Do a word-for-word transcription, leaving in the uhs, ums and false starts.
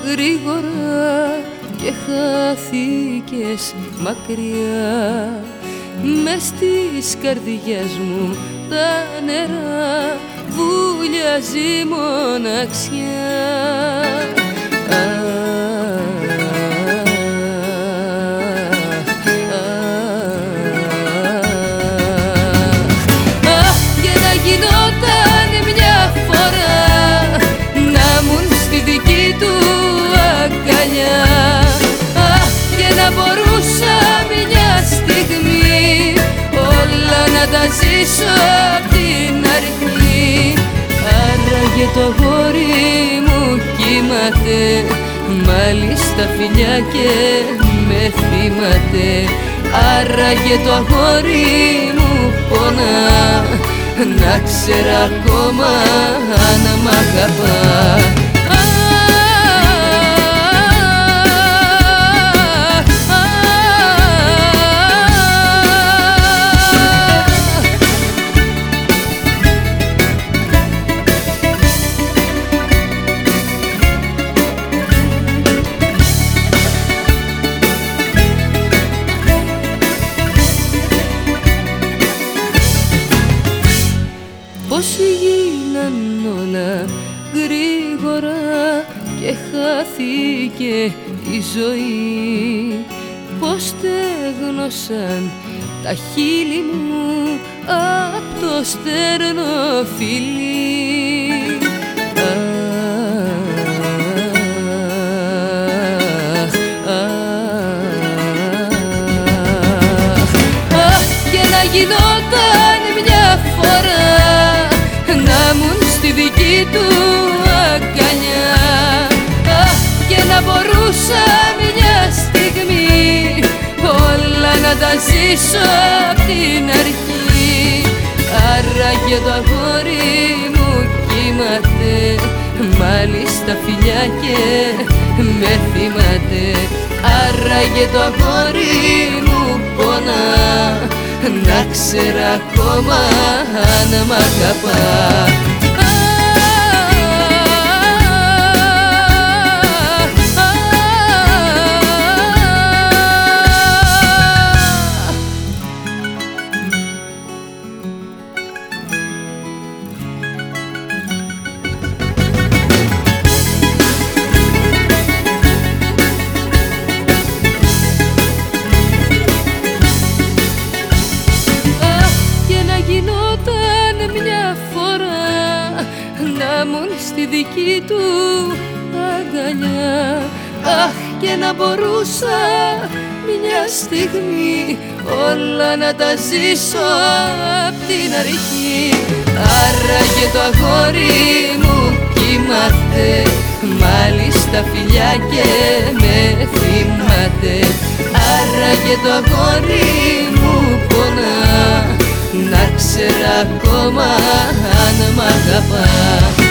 γρήγορα και χάθηκες μακριά. Μες στις καρδιές μου τα νερά βουλιάζει μοναξιά. Γινόταν μια φορά να μουν στη δική του αγκαλιά. Αχ, και να μπορούσα μια στιγμή όλα να τα ζήσω απ' την αρχή. Άραγε το αγόρι μου κοιμάται, μάλιστα φιλιά και με θυμάται. Άραγε το αγόρι μου πονά, να ξέρα ακόμα αν μ' αγαπά. Πώς γίναν όλα γρήγορα και χάθηκε η ζωή. Πώς στέγνωσαν τα χείλη μου απ' το στέρνο φιλί. Αχ, και να γινόταν μια φορά να μουν στη δική του αγκαλιά. Αχ, και να μπορούσα μια στιγμή όλα να τα ζήσω απ' την αρχή. Άραγε το αγόρι μου κοιμάται, μάλιστα φιλιά και με θυμάται. Άραγε το αγόρι μου πονά, να ξέρα ακόμα αν μ' αγαπά. Να μουν στη δική του αγκαλιά. Αχ, και να μπορούσα μια στιγμή όλα να τα ζήσω απ' την αρχή. Άραγε το αγόρι μου κοιμάται, μάλιστα φιλιά και με θυμάται. Άραγε το αγόρι μου πονά, να ξέρα ακόμα αν μ' αγαπά.